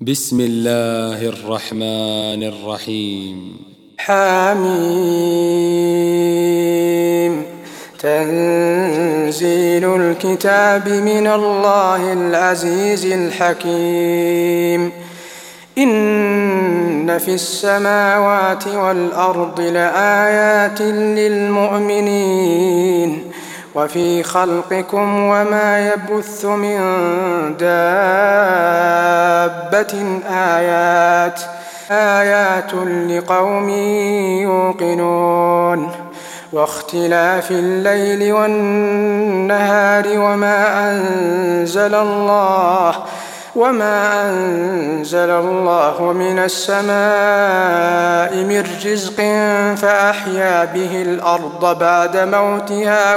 بسم الله الرحمن الرحيم. حميم. تنزيل الكتاب من الله العزيز الحكيم. إن في السماوات والأرض لآيات للمؤمنين وفي خلقكم وما يبث من دابة آيات لقوم يوقنون. واختلاف الليل والنهار وما أنزل الله من السماء من رزق فأحيا به الأرض بعد موتها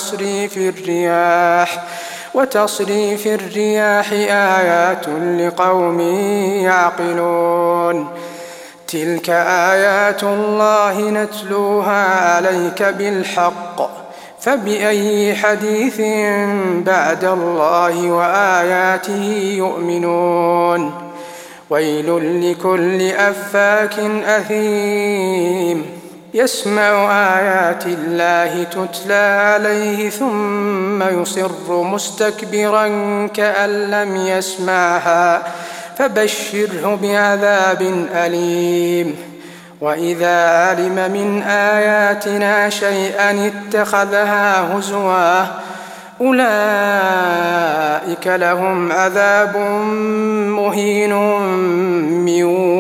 وتصريف الرياح آيات لقوم يعقلون. تلك آيات الله نتلوها عليك بالحق فبأي حديث بعد الله وآياته يؤمنون. ويل لكل أفاك أثيم يسمع آيات الله تتلى عليه ثم يصر مستكبرا كأن لم يسمعها فبشره بعذاب أليم. وإذا علم من آياتنا شيئا اتخذها هزوا أولئك لهم عذاب مهين من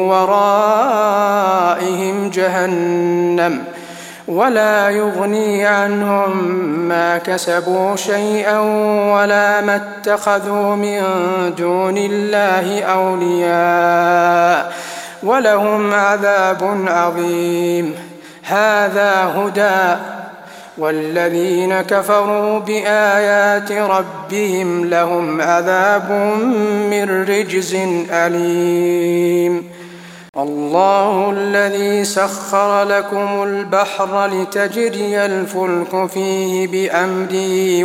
ورائهم جهنم ولا يغني عنهم ما كسبوا شيئا ولا ما اتخذوا من دون الله أولياء ولهم عذاب عظيم. هذا هدى والذين كفروا بآيات ربهم لهم عذاب من رجز أليم. الله الذي سخر لكم البحر لتجري الفلك فيه بأمره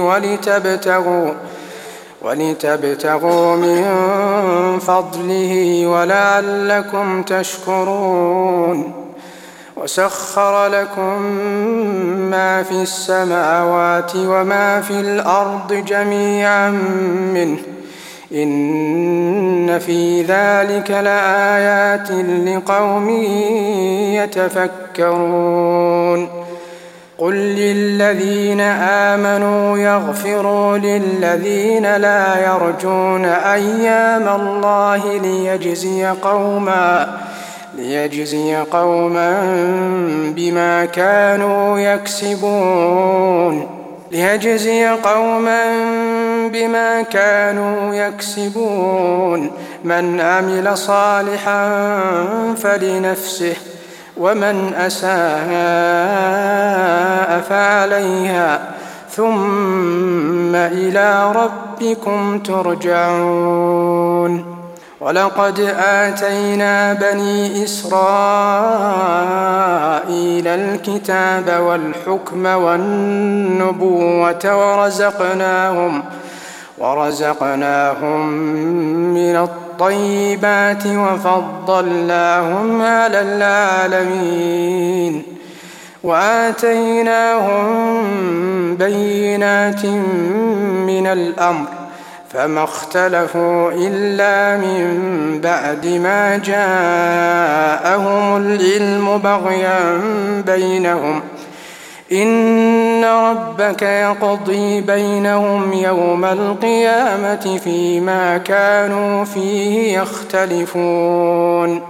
ولتبتغوا من فضله ولعلكم تشكرون. وسخر لكم ما في السماوات وما في الأرض جميعا منه إن في ذلك لآيات لقوم يتفكرون. قل للذين آمنوا يغفروا للذين لا يرجون أيام الله ليجزي قوما بما كانوا يكسبون من عمل صالحا فلنفسه ومن أساء فعليها ثم إلى ربكم ترجعون. ولقد آتينا بني إسرائيل الكتاب والحكم والنبوة ورزقناهم من الطيبات وفضلناهم على العالمين وآتيناهم بينات من الأمر فما اختلفوا إلا من بعد ما جاءهم العلم بغيا بينهم إن ربك يقضي بينهم يوم القيامة فيما كانوا فيه يختلفون.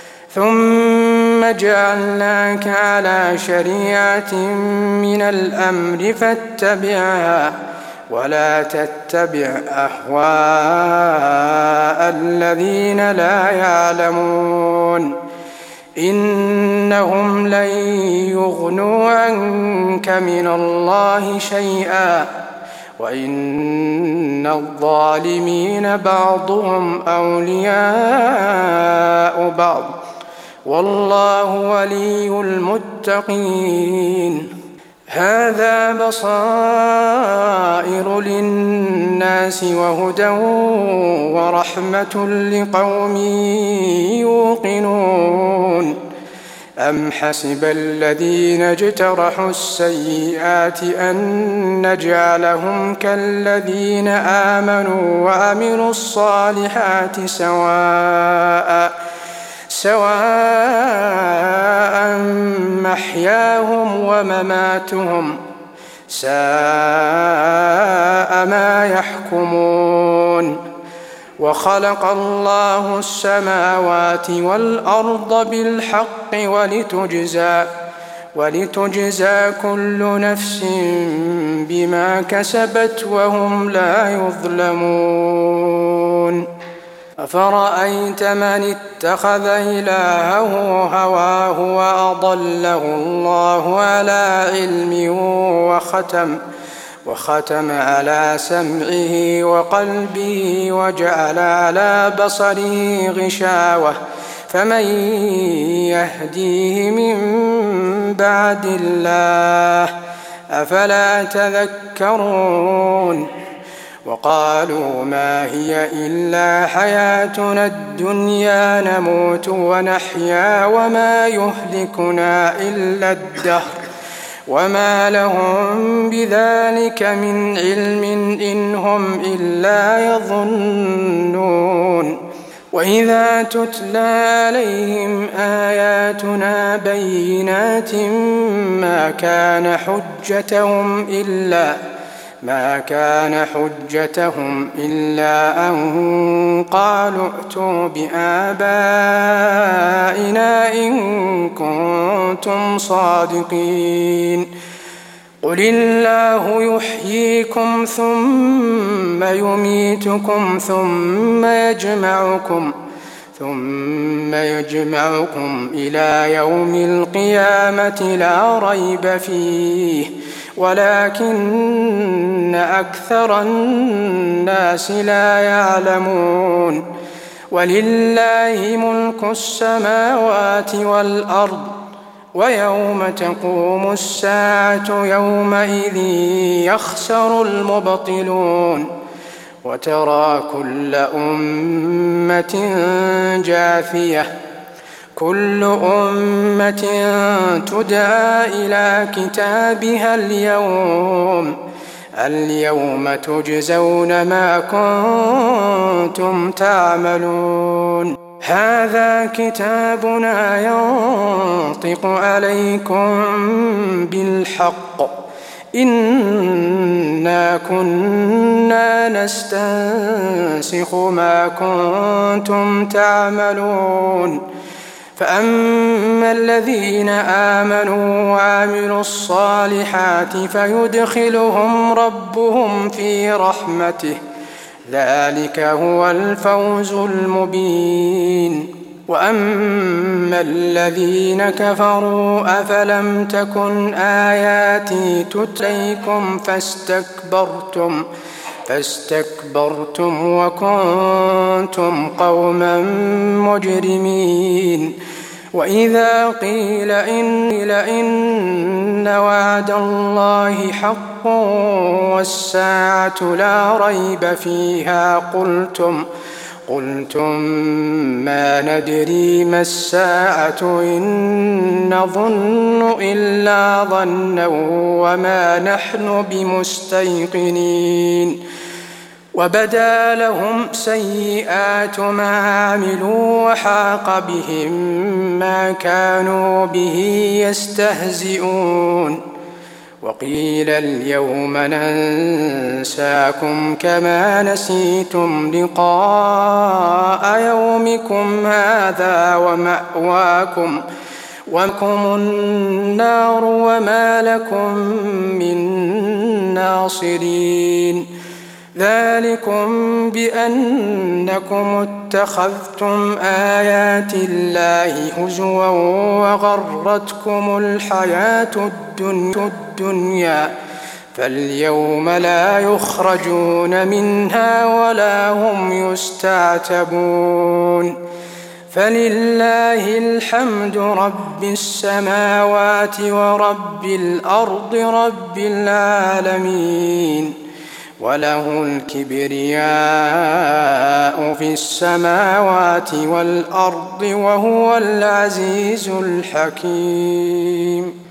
ثم جعلناك على شريعة من الأمر فاتبعها ولا تتبع أهواء الذين لا يعلمون إنهم لن يغنوا عنك من الله شيئا وإن الظالمين بعضهم أولياء بعض والله ولي المتقين. هذا بصائر للناس وهدى ورحمة لقوم يوقنون أم حسب الذين اجترحوا السيئات أن نجعلهم كالذين آمنوا وعملوا الصالحات سواء محياهم ومماتهم ساء ما يحكمون وخلق الله السماوات والأرض بالحق ولتجزى كل نفس بما كسبت وهم لا يظلمون أفرأيت من اتخذ إلهه هواه وأضله الله على علم وختم على سمعه وقلبه وجعل على بصره غشاوة فمن يهديه من بعد الله أفلا تذكرون وقالوا ما هي إلا حياتنا الدنيا نموت ونحيا وما يهلكنا إلا الدهر وما لهم بذلك من علم إن هم إلا يظنون وإذا تتلى عليهم آياتنا بينات ما كان حجتهم إلا أن قالوا ائتوا بآبائنا إن كنتم صادقين قل الله يحييكم ثم يميتكم ثم يجمعكم إلى يوم القيامة لا ريب فيه ولكن أكثر الناس لا يعلمون ولله ملك السماوات والأرض ويوم تقوم الساعة يومئذ يخسر المبطلون وترى كل أمة جاثية كل أمة تدعى إلى كتابها اليوم تجزون ما كنتم تعملون هذا كتابنا ينطق عليكم بالحق إنا كنا نستنسخ ما كنتم تعملون فأما الذين آمنوا وعملوا الصالحات فيدخلهم ربهم في رحمته ذلك هو الفوز المبين وأما الذين كفروا أفلم تكن آياتي تتليكم فاستكبرتم وكنتم قوما مجرمين وإذا قيل إن وعد الله حق والساعة لا ريب فيها قلتم ما ندري ما الساعة إن نظن إلا ظنا وما نحن بمستيقنين وبدا لهم سيئات ما عملوا وحاق بهم ما كانوا به يستهزئون وقيل اليوم ننساكم كما نسيتم لقاء يومكم هذا ومأواكم النار وما لكم من ناصرين ذلكم بأنكم اتخذتم آيات الله هزوا وغرتكم الحياة الدنيا فاليوم لا يخرجون منها ولا هم يستعتبون فلله الحمد رب السماوات ورب الأرض رب العالمين، وله الكبرياء في السماوات والأرض وهو العزيز الحكيم.